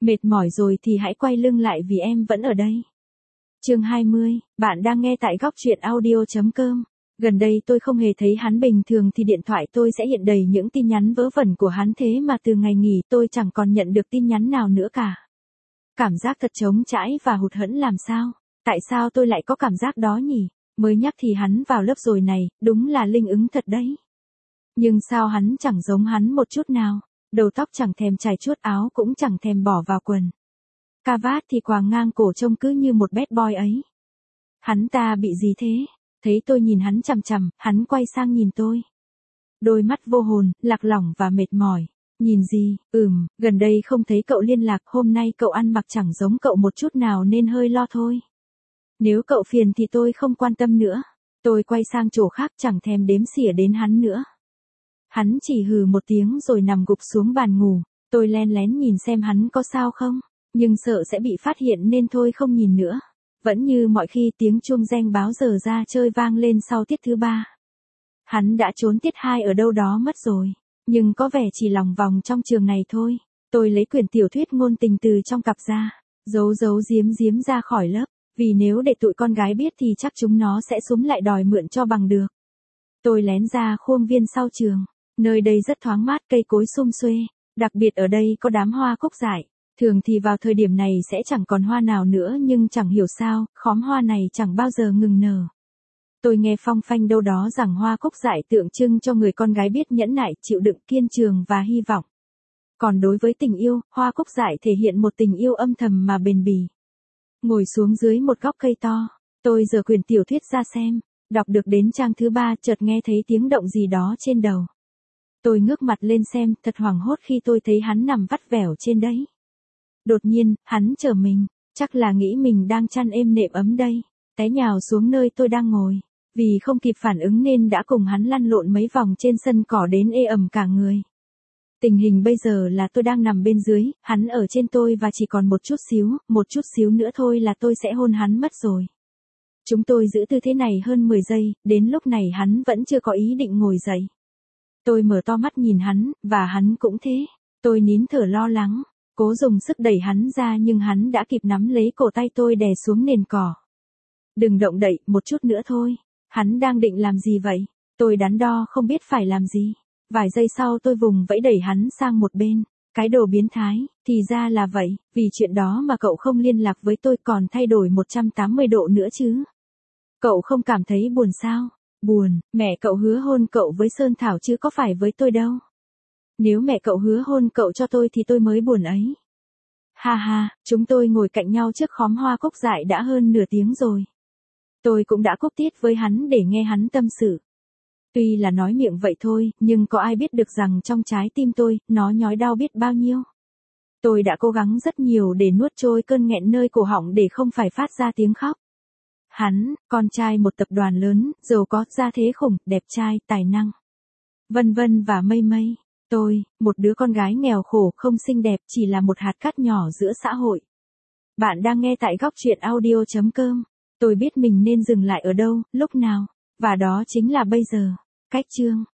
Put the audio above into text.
Mệt mỏi rồi thì hãy quay lưng lại vì em vẫn ở đây. Chương 20, bạn đang nghe tại góc truyện audio.com. Gần đây tôi không hề thấy hắn, bình thường thì điện thoại tôi sẽ hiện đầy những tin nhắn vớ vẩn của hắn, thế mà từ ngày nghỉ tôi chẳng còn nhận được tin nhắn nào nữa cả. Cảm giác thật trống trải và hụt hẫng làm sao? Tại sao tôi lại có cảm giác đó nhỉ? Mới nhắc thì hắn vào lớp rồi này, đúng là linh ứng thật đấy. Nhưng sao hắn chẳng giống hắn một chút nào? Đầu tóc chẳng thèm chải chuốt, áo cũng chẳng thèm bỏ vào quần. Cà vạt thì quàng ngang cổ, trông cứ như một bad boy ấy. Hắn ta bị gì thế? Thấy tôi nhìn hắn chằm chằm, hắn quay sang nhìn tôi. Đôi mắt vô hồn, lạc lõng và mệt mỏi. Nhìn gì? Gần đây không thấy cậu liên lạc, hôm nay cậu ăn mặc chẳng giống cậu một chút nào nên hơi lo thôi. Nếu cậu phiền thì tôi không quan tâm nữa. Tôi quay sang chỗ khác, chẳng thèm đếm xỉa đến hắn nữa. Hắn chỉ hừ một tiếng rồi nằm gục xuống bàn ngủ. Tôi len lén nhìn xem hắn có sao không, nhưng sợ sẽ bị phát hiện nên thôi không nhìn nữa. Vẫn như mọi khi, tiếng chuông reng báo giờ ra chơi vang lên sau tiết thứ 3. Hắn đã trốn tiết 2 ở đâu đó mất rồi, nhưng có vẻ chỉ lòng vòng trong trường này thôi. Tôi lấy quyển tiểu thuyết ngôn tình từ trong cặp ra, giấu giếm ra khỏi lớp, vì nếu để tụi con gái biết thì chắc chúng nó sẽ xúm lại đòi mượn cho bằng được. Tôi lén ra khuôn viên sau trường, nơi đây rất thoáng mát, cây cối sum xuê, đặc biệt ở đây có đám hoa cúc dại. Thường thì vào thời điểm này sẽ chẳng còn hoa nào nữa, nhưng chẳng hiểu sao, khóm hoa này chẳng bao giờ ngừng nở. Tôi nghe phong phanh đâu đó rằng hoa cúc dại tượng trưng cho người con gái biết nhẫn nại, chịu đựng, kiên trường và hy vọng. Còn đối với tình yêu, hoa cúc dại thể hiện một tình yêu âm thầm mà bền bỉ. Ngồi xuống dưới một gốc cây to, tôi giở quyển tiểu thuyết ra xem, đọc được đến trang thứ 3 chợt nghe thấy tiếng động gì đó trên đầu. Tôi ngước mặt lên xem, thật hoảng hốt khi tôi thấy hắn nằm vắt vẻo trên đấy. Đột nhiên, hắn trở mình, chắc là nghĩ mình đang chăn êm nệm ấm đây, té nhào xuống nơi tôi đang ngồi. Vì không kịp phản ứng nên đã cùng hắn lăn lộn mấy vòng trên sân cỏ đến ê ẩm cả người. Tình hình bây giờ là tôi đang nằm bên dưới, hắn ở trên tôi và chỉ còn một chút xíu nữa thôi là tôi sẽ hôn hắn mất rồi. Chúng tôi giữ tư thế này hơn 10 giây, đến lúc này hắn vẫn chưa có ý định ngồi dậy. Tôi mở to mắt nhìn hắn, và hắn cũng thế. Tôi nín thở lo lắng, cố dùng sức đẩy hắn ra nhưng hắn đã kịp nắm lấy cổ tay tôi đè xuống nền cỏ. Đừng động đậy, một chút nữa thôi. Hắn đang định làm gì vậy? Tôi đắn đo không biết phải làm gì. Vài giây sau tôi vùng vẫy đẩy hắn sang một bên. Cái đồ biến thái, thì ra là vậy, vì chuyện đó mà cậu không liên lạc với tôi, còn thay đổi 180 độ nữa chứ. Cậu không cảm thấy buồn sao? Buồn, mẹ cậu hứa hôn cậu với Sơn Thảo chứ có phải với tôi đâu. Nếu mẹ cậu hứa hôn cậu cho tôi thì tôi mới buồn ấy. Ha ha, chúng tôi ngồi cạnh nhau trước khóm hoa cúc dại đã hơn nửa tiếng rồi. Tôi cũng đã cúp tiết với hắn để nghe hắn tâm sự. Tuy là nói miệng vậy thôi, nhưng có ai biết được rằng trong trái tim tôi, nó nhói đau biết bao nhiêu. Tôi đã cố gắng rất nhiều để nuốt trôi cơn nghẹn nơi cổ họng để không phải phát ra tiếng khóc. Hắn, con trai một tập đoàn lớn, giàu có, gia thế khủng, đẹp trai, tài năng. Vân vân và mây mây. Tôi, một đứa con gái nghèo khổ, không xinh đẹp, chỉ là một hạt cát nhỏ giữa xã hội. Bạn đang nghe tại góc truyện audio.com. Tôi biết mình nên dừng lại ở đâu, lúc nào, và đó chính là bây giờ. Cách chương.